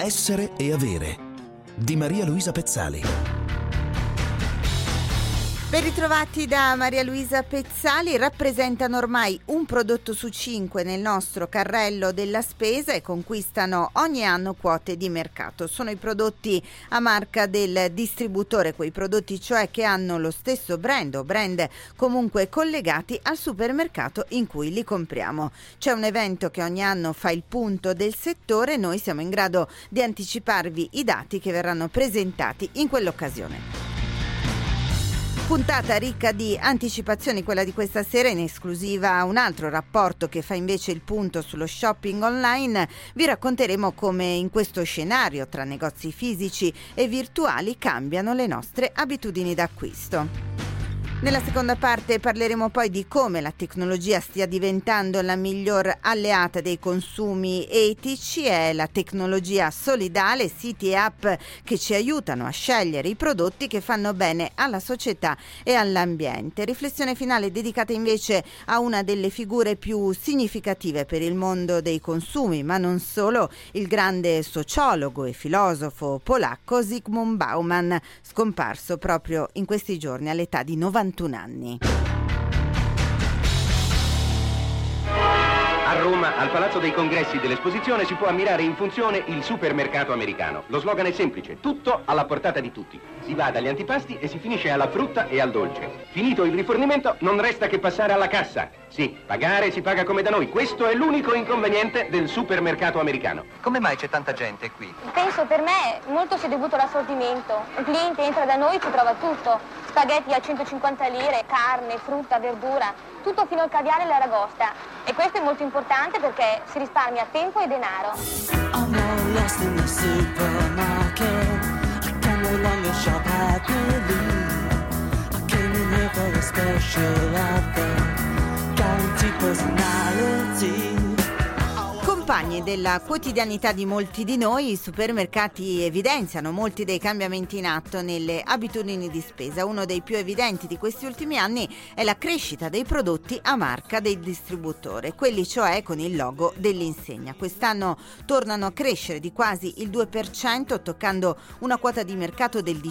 Essere e avere di Maria Luisa Pezzali. Ben ritrovati da Maria Luisa Pezzali. Rappresentano ormai un prodotto su 5 nel nostro carrello della spesa e conquistano ogni anno quote di mercato. Sono i prodotti a marca del distributore, quei prodotti cioè che hanno lo stesso brand o brand comunque collegati al supermercato in cui li compriamo. C'è un evento che ogni anno fa il punto del settore e noi siamo in grado di anticiparvi i dati che verranno presentati in quell'occasione. Puntata ricca di anticipazioni, quella di questa sera, in esclusiva un altro rapporto che fa invece il punto sullo shopping online. Vi racconteremo come in questo scenario tra negozi fisici e virtuali cambiano le nostre abitudini d'acquisto. Nella seconda parte parleremo poi di come la tecnologia stia diventando la miglior alleata dei consumi etici. È la tecnologia solidale, siti e app che ci aiutano a scegliere i prodotti che fanno bene alla società e all'ambiente. Riflessione finale dedicata invece a una delle figure più significative per il mondo dei consumi, ma non solo, il grande sociologo e filosofo polacco Zygmunt Bauman, scomparso proprio in questi giorni all'età di 91 anni. A Roma, al Palazzo dei Congressi dell'Esposizione, si può ammirare in funzione il supermercato americano. Lo slogan è semplice: tutto alla portata di tutti. Si va dagli antipasti e si finisce alla frutta e al dolce. Finito il rifornimento, non resta che passare alla cassa. Sì, pagare si paga come da noi. Questo è l'unico inconveniente del supermercato americano. Come mai c'è tanta gente qui? Penso per me molto sia dovuto all'assortimento. Il cliente entra da noi e ci trova tutto. Spaghetti a 150 lire, carne, frutta, verdura, tutto fino al caviale e l'aragosta. E questo è molto importante perché si risparmia tempo e denaro. I'm all lost in the supermarket. I can no longer shop happily. I came in here for a special offer, guaranteed personality. Compagni della quotidianità di molti di noi, i supermercati evidenziano molti dei cambiamenti in atto nelle abitudini di spesa. Uno dei più evidenti di questi ultimi anni è la crescita dei prodotti a marca del distributore, quelli cioè con il logo dell'insegna. Quest'anno tornano a crescere di quasi il 2%, toccando una quota di mercato del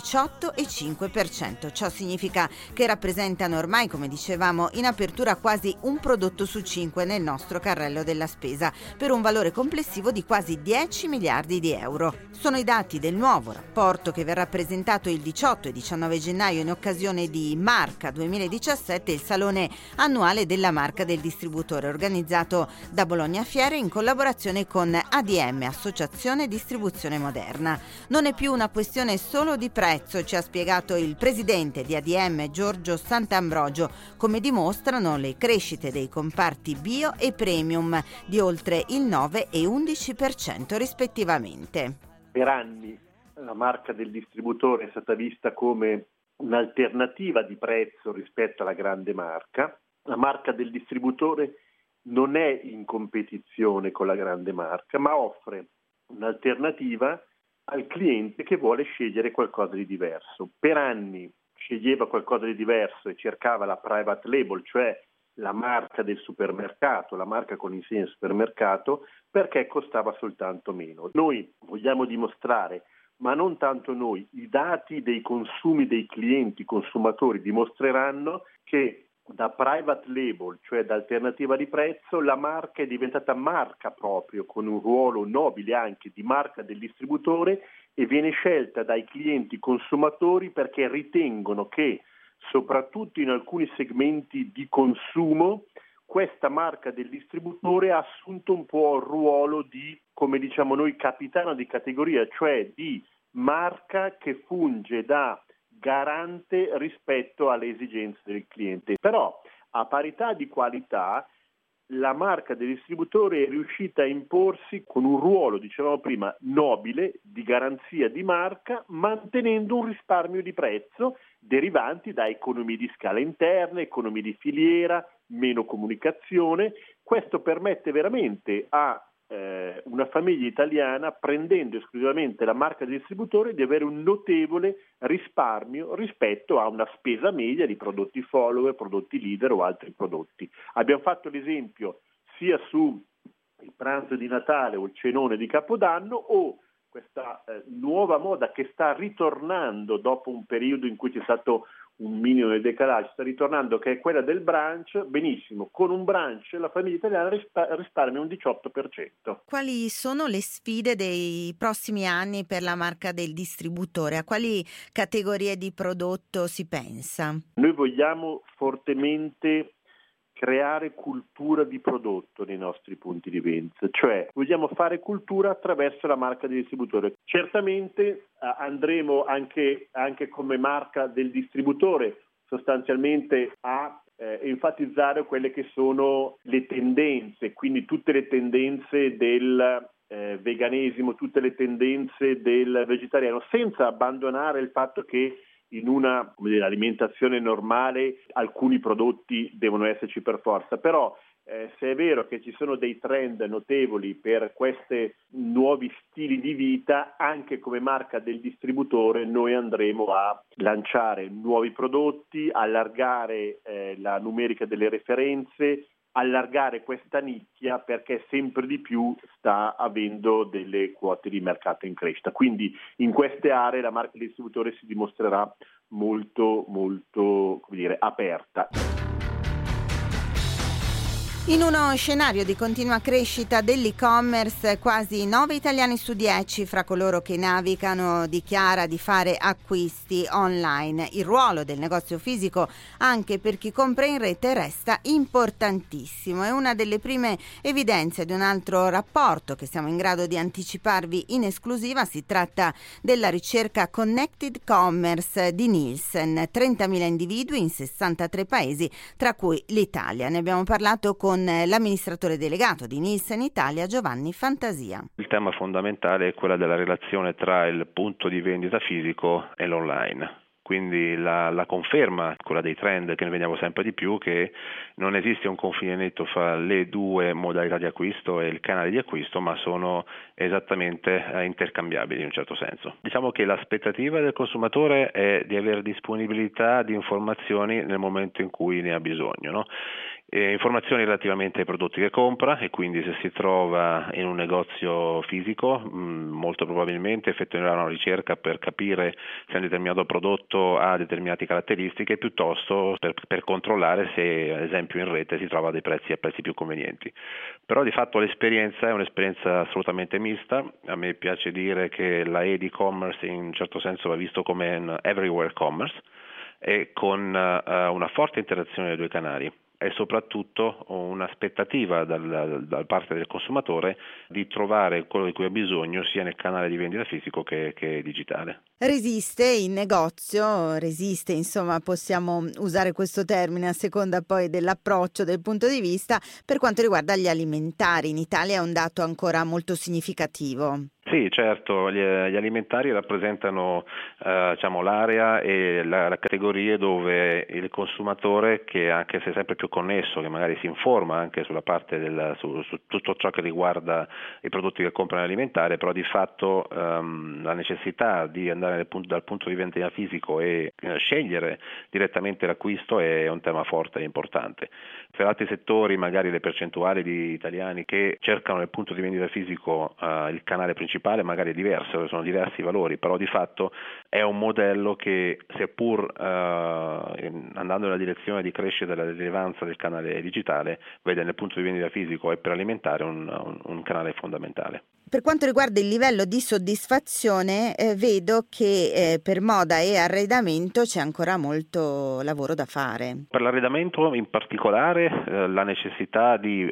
18,5%. Ciò significa che rappresentano ormai, come dicevamo in apertura, quasi un prodotto su 5 nel nostro carrello della spesa, per un valore complessivo di quasi 10 miliardi di euro. Sono i dati del nuovo rapporto che verrà presentato il 18 e 19 gennaio in occasione di Marca 2017, il salone annuale della marca del distributore, organizzato da Bologna Fiere in collaborazione con ADM, Associazione Distribuzione Moderna. Non è più una questione solo di prezzo, ci ha spiegato il presidente di ADM Giorgio Sant'Ambrogio, come dimostrano le crescite dei comparti bio e premium di oltre il 9 e 11% rispettivamente. Per anni la marca del distributore è stata vista come un'alternativa di prezzo rispetto alla grande marca. La marca del distributore non è in competizione con la grande marca, ma offre un'alternativa al cliente che vuole scegliere qualcosa di diverso. Per anni sceglieva qualcosa di diverso e cercava la private label, cioè la marca del supermercato, la marca con insegna supermercato, perché costava soltanto meno. Noi vogliamo dimostrare, ma non tanto noi, i dati dei consumi dei clienti consumatori dimostreranno che da private label, cioè da alternativa di prezzo, la marca è diventata marca proprio, con un ruolo nobile anche di marca del distributore, e viene scelta dai clienti consumatori perché ritengono che soprattutto in alcuni segmenti di consumo questa marca del distributore ha assunto un po' il ruolo di, come diciamo noi, capitano di categoria, cioè di marca che funge da garante rispetto alle esigenze del cliente. Però a parità di qualità la marca del distributore è riuscita a imporsi con un ruolo, dicevamo prima, nobile, di garanzia di marca, mantenendo un risparmio di prezzo derivanti da economie di scala interne, economie di filiera, meno comunicazione. Questo permette veramente a una famiglia italiana, prendendo esclusivamente la marca del distributore, di avere un notevole risparmio rispetto a una spesa media di prodotti follower, prodotti leader o altri prodotti. Abbiamo fatto l'esempio sia su il pranzo di Natale o il cenone di Capodanno o questa nuova moda che sta ritornando dopo un periodo in cui c'è stato un minimo di decalage, sta ritornando, che è quella del brunch. Benissimo, con un brunch la famiglia italiana risparmia un 18%. Quali sono le sfide dei prossimi anni per la marca del distributore? A quali categorie di prodotto si pensa? Noi vogliamo fortemente creare cultura di prodotto nei nostri punti di vendita, cioè vogliamo fare cultura attraverso la marca del distributore. Certamente andremo anche come marca del distributore sostanzialmente a enfatizzare quelle che sono le tendenze, quindi tutte le tendenze del veganesimo, tutte le tendenze del vegetariano, senza abbandonare il fatto che in una alimentazione normale alcuni prodotti devono esserci per forza, però se è vero che ci sono dei trend notevoli per questi nuovi stili di vita, anche come marca del distributore noi andremo a lanciare nuovi prodotti, allargare la numerica delle referenze, allargare questa nicchia, perché sempre di più sta avendo delle quote di mercato in crescita. Quindi in queste aree la marca del distributore si dimostrerà molto aperta. In uno scenario di continua crescita dell'e-commerce, quasi 9 italiani su 10 fra coloro che navigano dichiara di fare acquisti online. Il ruolo del negozio fisico anche per chi compra in rete resta importantissimo. È una delle prime evidenze di un altro rapporto che siamo in grado di anticiparvi in esclusiva. Si tratta della ricerca Connected Commerce di Nielsen. 30.000 individui in 63 paesi, tra cui l'Italia. Ne abbiamo parlato con l'amministratore delegato di Nielsen Italia, Giovanni Fantasia. Il tema fondamentale è quella della relazione tra il punto di vendita fisico e l'online. Quindi la conferma, quella dei trend che ne vediamo sempre di più, che non esiste un confine netto fra le due modalità di acquisto e il canale di acquisto, ma sono esattamente intercambiabili in un certo senso. Diciamo che l'aspettativa del consumatore è di avere disponibilità di informazioni nel momento in cui ne ha bisogno, no? Informazioni relativamente ai prodotti che compra, e quindi se si trova in un negozio fisico molto probabilmente effettuerà una ricerca per capire se un determinato prodotto ha determinate caratteristiche, piuttosto per controllare se ad esempio in rete si trova dei prezzi a prezzi più convenienti. Però di fatto l'esperienza è un'esperienza assolutamente mista. A me piace dire che la e-commerce in un certo senso va visto come un everywhere commerce, e con una forte interazione dei due canali e soprattutto un'aspettativa da parte del consumatore di trovare quello di cui ha bisogno sia nel canale di vendita fisico che digitale. Resiste il negozio, insomma possiamo usare questo termine a seconda poi dell'approccio, del punto di vista. Per quanto riguarda gli alimentari, in Italia è un dato ancora molto significativo. Sì, certo, gli alimentari rappresentano l'area e la categoria dove il consumatore, che anche se sempre più connesso, che magari si informa anche sulla parte su tutto ciò che riguarda i prodotti che compra alimentare, però di fatto la necessità di andare dal punto di vendita fisico e scegliere direttamente l'acquisto è un tema forte e importante. Per altri settori magari le percentuali di italiani che cercano nel punto di vendita fisico il canale principale magari è diverso, sono diversi i valori, però di fatto è un modello che, seppur andando nella direzione di crescita della rilevanza del canale digitale, vede nel punto di vendita fisico e per alimentare un canale fondamentale. Per quanto riguarda il livello di soddisfazione, vedo che per moda e arredamento c'è ancora molto lavoro da fare. Per l'arredamento in particolare la necessità di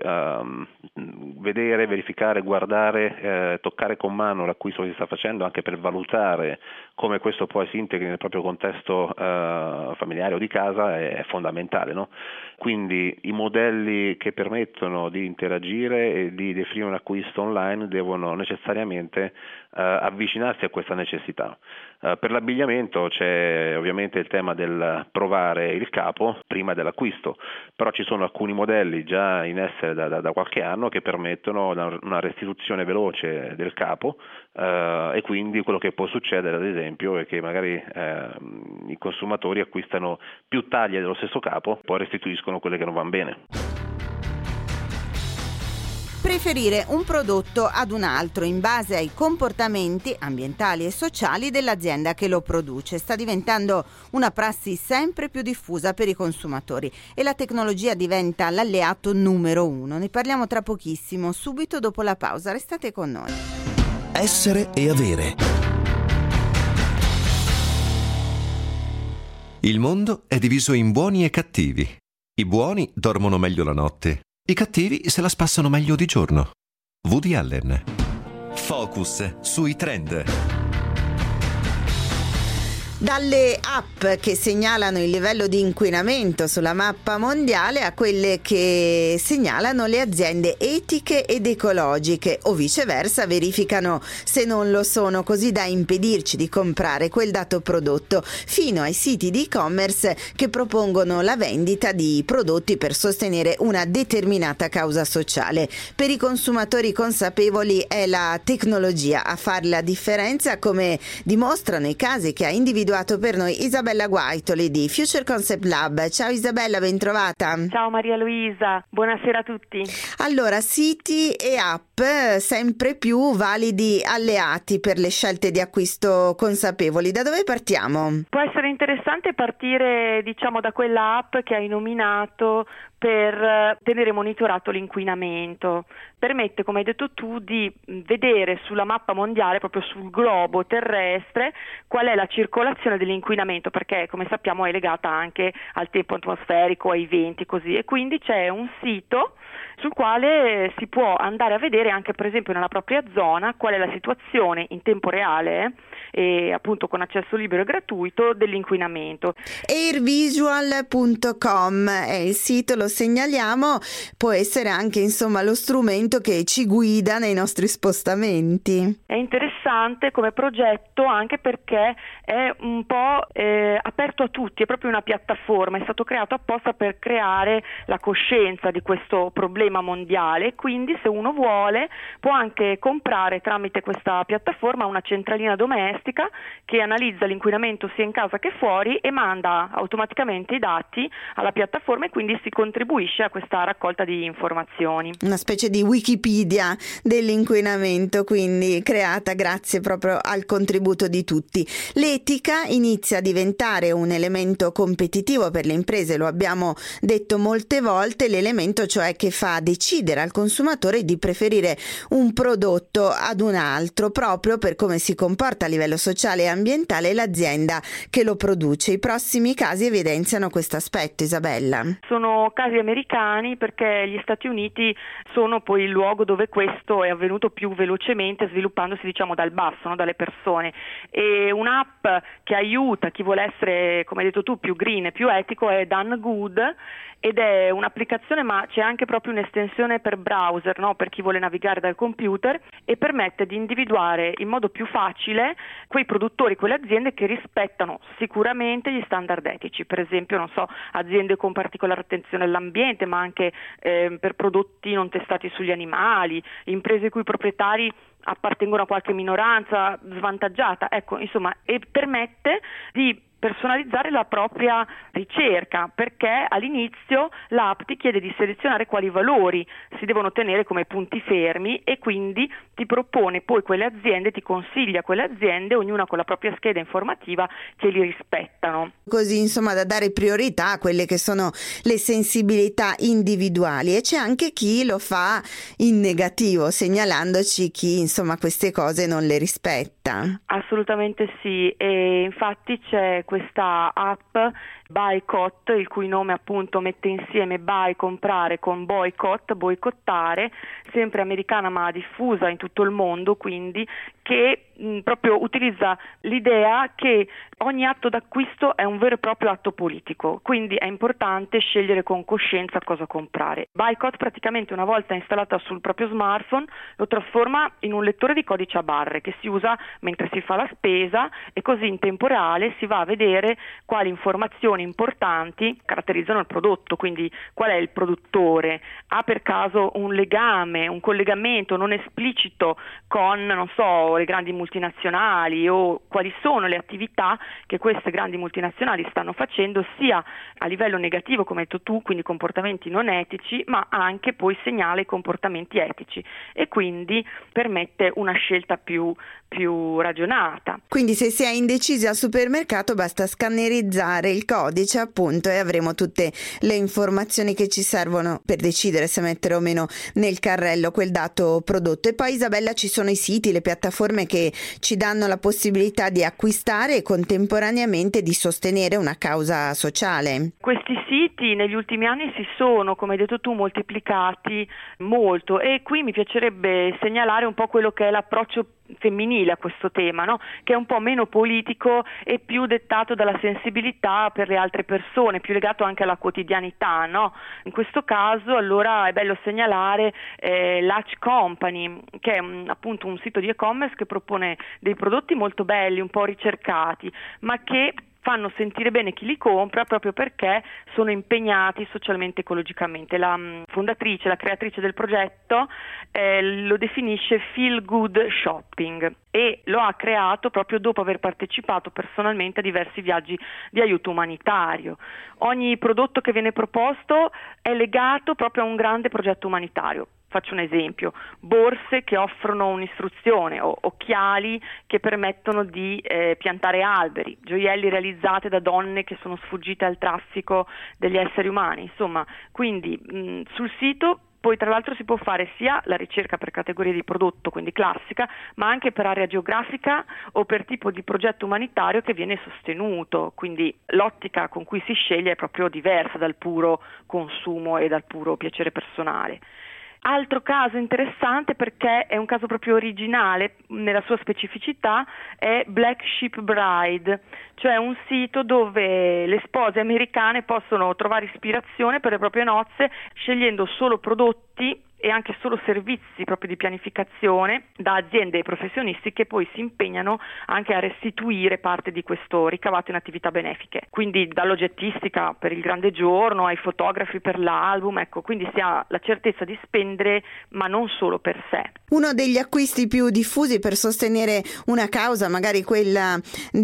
vedere, verificare, guardare, toccare con mano l'acquisto che si sta facendo, anche per valutare come questo poi si integri nel proprio contesto familiare o di casa è fondamentale, no? Quindi i modelli che permettono di interagire e di definire un acquisto online devono necessariamente avvicinarsi a questa necessità. Per l'abbigliamento c'è ovviamente il tema del provare il capo prima dell'acquisto, però ci sono alcuni modelli già in essere da qualche anno che permettono una restituzione veloce del capo, e quindi quello che può succedere ad esempio è che magari i consumatori acquistano più taglie dello stesso capo, poi restituiscono quelle che non vanno bene. preferire un prodotto ad un altro in base ai comportamenti ambientali e sociali dell'azienda che lo produce. Sta diventando una prassi sempre più diffusa per i consumatori e la tecnologia diventa l'alleato numero 1. Ne parliamo tra pochissimo, subito dopo la pausa. Restate con noi. Essere e avere. Il mondo è diviso in buoni e cattivi. I buoni dormono meglio la notte. I cattivi se la spassano meglio di giorno. Woody Allen. Focus sui trend. Dalle app che segnalano il livello di inquinamento sulla mappa mondiale a quelle che segnalano le aziende etiche ed ecologiche o viceversa verificano se non lo sono, così da impedirci di comprare quel dato prodotto, fino ai siti di e-commerce che propongono la vendita di prodotti per sostenere una determinata causa sociale. Per i consumatori consapevoli è la tecnologia a fare la differenza, come dimostrano i casi che ha individuato per noi Isabella Guaitoli di Future Concept Lab. Ciao Isabella, ben trovata. Ciao Maria Luisa, buonasera a tutti. Allora, siti e app sempre più validi alleati per le scelte di acquisto consapevoli. Da dove partiamo? Può essere interessante partire, da quella app che hai nominato per tenere monitorato l'inquinamento. Permette, come hai detto tu, di vedere sulla mappa mondiale, proprio sul globo terrestre, qual è la circolazione dell'inquinamento, perché come sappiamo è legata anche al tempo atmosferico, ai venti, così, e quindi c'è un sito sul quale si può andare a vedere anche, per esempio, nella propria zona qual è la situazione in tempo reale e appunto con accesso libero e gratuito dell'inquinamento. Airvisual.com è il sito, lo segnaliamo, può essere anche lo strumento che ci guida nei nostri spostamenti. È interessante come progetto anche perché è un po' aperto a tutti, è proprio una piattaforma, è stato creato apposta per creare la coscienza di questo problema mondiale, quindi se uno vuole può anche comprare tramite questa piattaforma una centralina domestica che analizza l'inquinamento sia in casa che fuori e manda automaticamente i dati alla piattaforma, e quindi si contribuisce a questa raccolta di informazioni. Una specie di Wikipedia dell'inquinamento, quindi creata grazie proprio al contributo di tutti. L'etica inizia a diventare un elemento competitivo per le imprese, lo abbiamo detto molte volte, l'elemento cioè che fa decidere al consumatore di preferire un prodotto ad un altro proprio per come si comporta a livello sociale e ambientale l'azienda che lo produce. I prossimi casi evidenziano questo aspetto, Isabella. Sono casi americani perché gli Stati Uniti sono poi il luogo dove questo è avvenuto più velocemente, sviluppandosi dal basso, dalle persone. E un'app che aiuta chi vuole essere, come hai detto tu, più green e più etico è Done Good, ed è un'applicazione, ma c'è anche proprio un'estensione per browser, per chi vuole navigare dal computer, e permette di individuare in modo più facile quei produttori, quelle aziende che rispettano sicuramente gli standard etici, per esempio aziende con particolare attenzione all'ambiente, ma anche per prodotti non testati sugli animali, imprese i cui proprietari appartengono a qualche minoranza svantaggiata, e permette di personalizzare la propria ricerca, perché all'inizio l'app ti chiede di selezionare quali valori si devono tenere come punti fermi, e quindi ti propone poi quelle aziende, ti consiglia quelle aziende, ognuna con la propria scheda informativa, che li rispettano. Così da dare priorità a quelle che sono le sensibilità individuali, e c'è anche chi lo fa in negativo, segnalandoci chi queste cose non le rispetta. Assolutamente sì, e infatti c'è questa app Boycott, il cui nome appunto mette insieme buy, comprare, con boycott, boicottare, sempre americana ma diffusa in tutto il mondo, quindi, che proprio utilizza l'idea che ogni atto d'acquisto è un vero e proprio atto politico, quindi è importante scegliere con coscienza cosa comprare. Boycott praticamente, una volta installata sul proprio smartphone, lo trasforma in un lettore di codice a barre che si usa mentre si fa la spesa, e così in tempo reale si va a vedere quali informazioni importanti caratterizzano il prodotto, quindi qual è il produttore, ha per caso un legame, un collegamento non esplicito con, le grandi multinazionali multinazionali o quali sono le attività che queste grandi multinazionali stanno facendo, sia a livello negativo, come hai detto tu, quindi comportamenti non etici, ma anche poi segnala i comportamenti etici e quindi permette una scelta più ragionata. Quindi se si è indecisi al supermercato basta scannerizzare il codice, appunto, e avremo tutte le informazioni che ci servono per decidere se mettere o meno nel carrello quel dato prodotto. E poi, Isabella, ci sono i siti, le piattaforme che ci danno la possibilità di acquistare e contemporaneamente di sostenere una causa sociale. Questi siti negli ultimi anni si sono, come hai detto tu, moltiplicati molto, e qui mi piacerebbe segnalare un po' quello che è l'approccio femminile a questo tema, no? Che è un po' meno politico e più dettato dalla sensibilità per le altre persone, più legato anche alla quotidianità, no? In questo caso allora è bello segnalare Latch Company, che è appunto un sito di e-commerce che propone dei prodotti molto belli, un po' ricercati, ma che fanno sentire bene chi li compra proprio perché sono impegnati socialmente e ecologicamente. La fondatrice, la creatrice del progetto lo definisce feel good shopping e lo ha creato proprio dopo aver partecipato personalmente a diversi viaggi di aiuto umanitario. Ogni prodotto che viene proposto è legato proprio a un grande progetto umanitario. Faccio un esempio: borse che offrono un'istruzione o occhiali che permettono di piantare alberi, gioielli realizzati da donne che sono sfuggite al traffico degli esseri umani. Insomma, quindi sul sito poi tra l'altro si può fare sia la ricerca per categorie di prodotto, quindi classica, ma anche per area geografica o per tipo di progetto umanitario che viene sostenuto, quindi l'ottica con cui si sceglie è proprio diversa dal puro consumo e dal puro piacere personale. Altro caso interessante, perché è un caso proprio originale nella sua specificità, è Black Sheep Bride, cioè un sito dove le spose americane possono trovare ispirazione per le proprie nozze scegliendo solo prodotti e anche solo servizi proprio di pianificazione da aziende e professionisti che poi si impegnano anche a restituire parte di questo ricavato in attività benefiche, quindi dall'oggettistica per il grande giorno ai fotografi per l'album, ecco, quindi si ha la certezza di spendere ma non solo per sé. Uno degli acquisti più diffusi per sostenere una causa, magari quella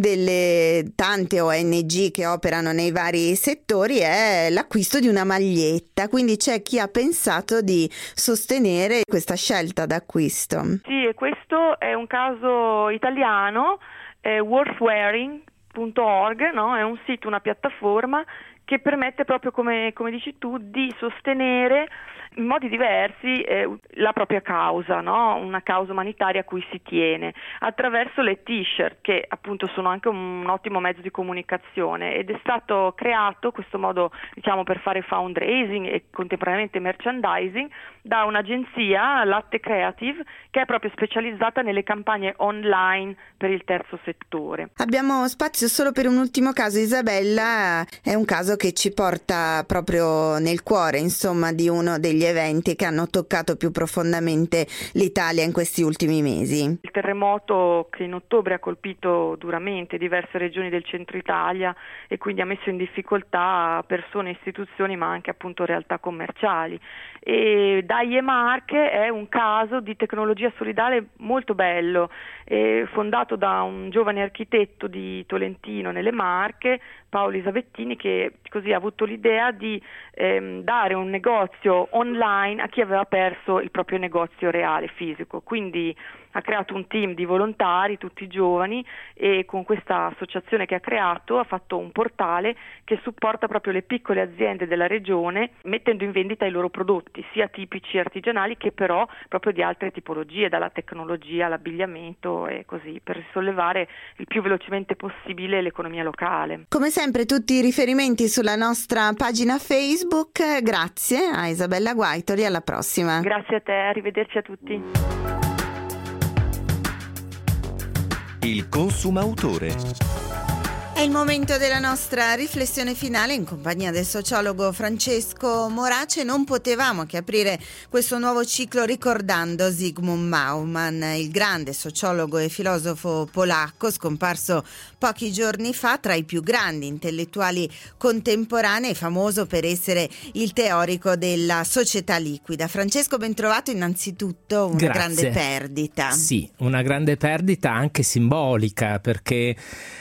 delle tante ONG che operano nei vari settori, è l'acquisto di una maglietta, quindi c'è chi ha pensato di sostenere questa scelta d'acquisto. Sì, e questo è un caso italiano, worthwearing.org, no? È un sito, una piattaforma che permette proprio, come dici tu, di sostenere in modi diversi la propria causa, no? Una causa umanitaria a cui si tiene, attraverso le t-shirt, che appunto sono anche un ottimo mezzo di comunicazione, ed è stato creato questo modo, diciamo, per fare fundraising e contemporaneamente merchandising da un'agenzia, Latte Creative, che è proprio specializzata nelle campagne online per il terzo settore. Abbiamo spazio solo per un ultimo caso, Isabella. È un caso che ci porta proprio nel cuore, insomma, di uno degli eventi che hanno toccato più profondamente l'Italia in questi ultimi mesi. Il terremoto che in ottobre ha colpito duramente diverse regioni del centro Italia e quindi ha messo in difficoltà persone e istituzioni, ma anche appunto realtà commerciali. E Daie Marche è un caso di tecnologia solidale molto bello, fondato da un giovane architetto di Tolentino nelle Marche, Paolo Isabettini, che così ha avuto l'idea di dare un negozio online a chi aveva perso il proprio negozio reale, fisico. Quindi ha creato un team di volontari, tutti giovani, e con questa associazione che ha creato ha fatto un portale che supporta proprio le piccole aziende della regione, mettendo in vendita i loro prodotti, sia tipici artigianali che però proprio di altre tipologie, dalla tecnologia all'abbigliamento e così, per risollevare il più velocemente possibile l'economia locale. Come sempre tutti i riferimenti sulla nostra pagina Facebook. Grazie a Isabella Guaitori, alla prossima. Grazie a te, arrivederci a tutti. Il consumautore. È il momento della nostra riflessione finale in compagnia del sociologo Francesco Morace. Non potevamo che aprire questo nuovo ciclo ricordando Zygmunt Bauman, il grande sociologo e filosofo polacco scomparso pochi giorni fa, tra i più grandi intellettuali contemporanei, famoso per essere il teorico della società liquida. Francesco, ben trovato. Innanzitutto una grande perdita. Sì, una grande perdita anche simbolica, perché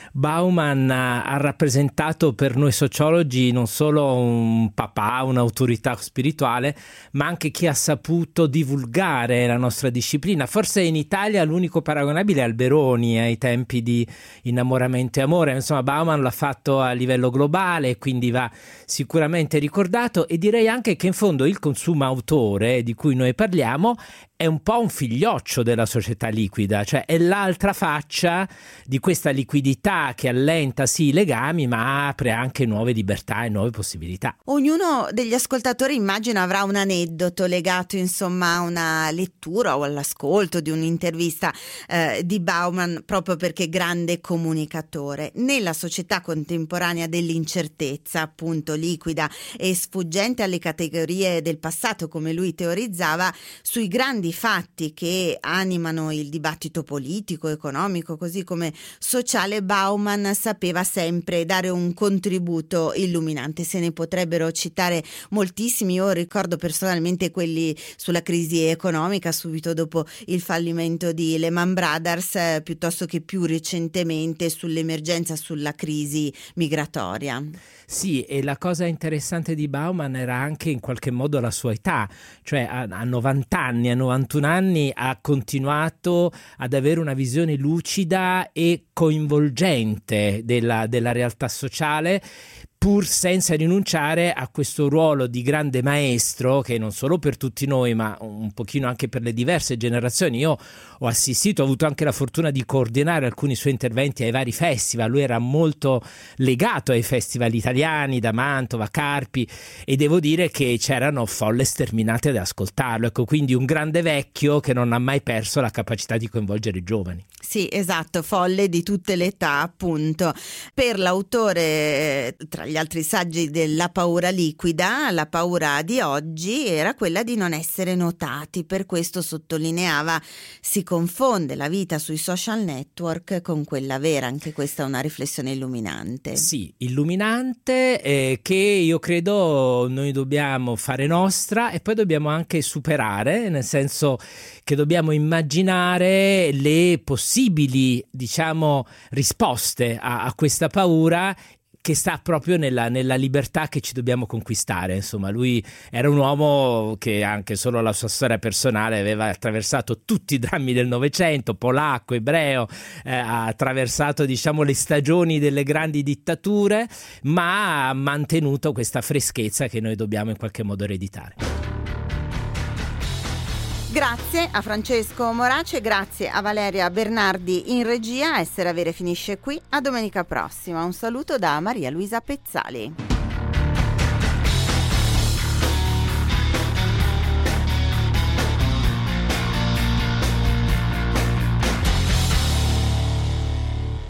Bauman ha rappresentato per noi sociologi non solo un papà, un'autorità spirituale, ma anche chi ha saputo divulgare la nostra disciplina. Forse in Italia l'unico paragonabile è Alberoni ai tempi di Innamoramento e Amore. Insomma, Bauman l'ha fatto a livello globale, quindi va sicuramente ricordato, e direi anche che in fondo il consumautore di cui noi parliamo è un po' un figlioccio della società liquida, cioè è l'altra faccia di questa liquidità che allenta sì i legami, ma apre anche nuove libertà e nuove possibilità. Ognuno degli ascoltatori immagino avrà un aneddoto legato insomma a una lettura o all'ascolto di un'intervista di Bauman, proprio perché grande comunicatore. Nella società contemporanea dell'incertezza, appunto liquida e sfuggente alle categorie del passato, come lui teorizzava, sui grandi fatti che animano il dibattito politico, economico, così come sociale, Bauman sapeva sempre dare un contributo illuminante. Se ne potrebbero citare moltissimi. Io ricordo personalmente quelli sulla crisi economica subito dopo il fallimento di Lehman Brothers, piuttosto che più recentemente sull'emergenza, sulla crisi migratoria. Sì, e la cosa interessante di Bauman era anche in qualche modo la sua età, cioè a 90 anni, a 91 anni ha continuato ad avere una visione lucida e coinvolgente della realtà sociale, pur senza rinunciare a questo ruolo di grande maestro che non solo per tutti noi ma un pochino anche per le diverse generazioni. Io ho assistito, ho avuto anche la fortuna di coordinare alcuni suoi interventi ai vari festival. Lui era molto legato ai festival italiani, da Mantova, Carpi, e devo dire che c'erano folle sterminate ad ascoltarlo. Ecco, quindi un grande vecchio che non ha mai perso la capacità di coinvolgere i giovani. Sì, esatto, folle di tutte le età, appunto. Per l'autore, tra gli altri saggi della paura liquida, la paura di oggi era quella di non essere notati. Per questo sottolineava: si confonde la vita sui social network con quella vera. Anche questa è una riflessione illuminante. Sì, illuminante, che io credo noi dobbiamo fare nostra, e poi dobbiamo anche superare, nel senso che dobbiamo immaginare le possibili, diciamo, risposte a questa paura, che sta proprio nella libertà che ci dobbiamo conquistare. Insomma, lui era un uomo che anche solo la sua storia personale aveva attraversato tutti i drammi del Novecento, polacco, ebreo, ha attraversato, diciamo, le stagioni delle grandi dittature, ma ha mantenuto questa freschezza che noi dobbiamo in qualche modo ereditare. Grazie a Francesco Morace, grazie a Valeria Bernardi in regia. Essere Avere finisce qui, a domenica prossima. Un saluto da Maria Luisa Pezzali.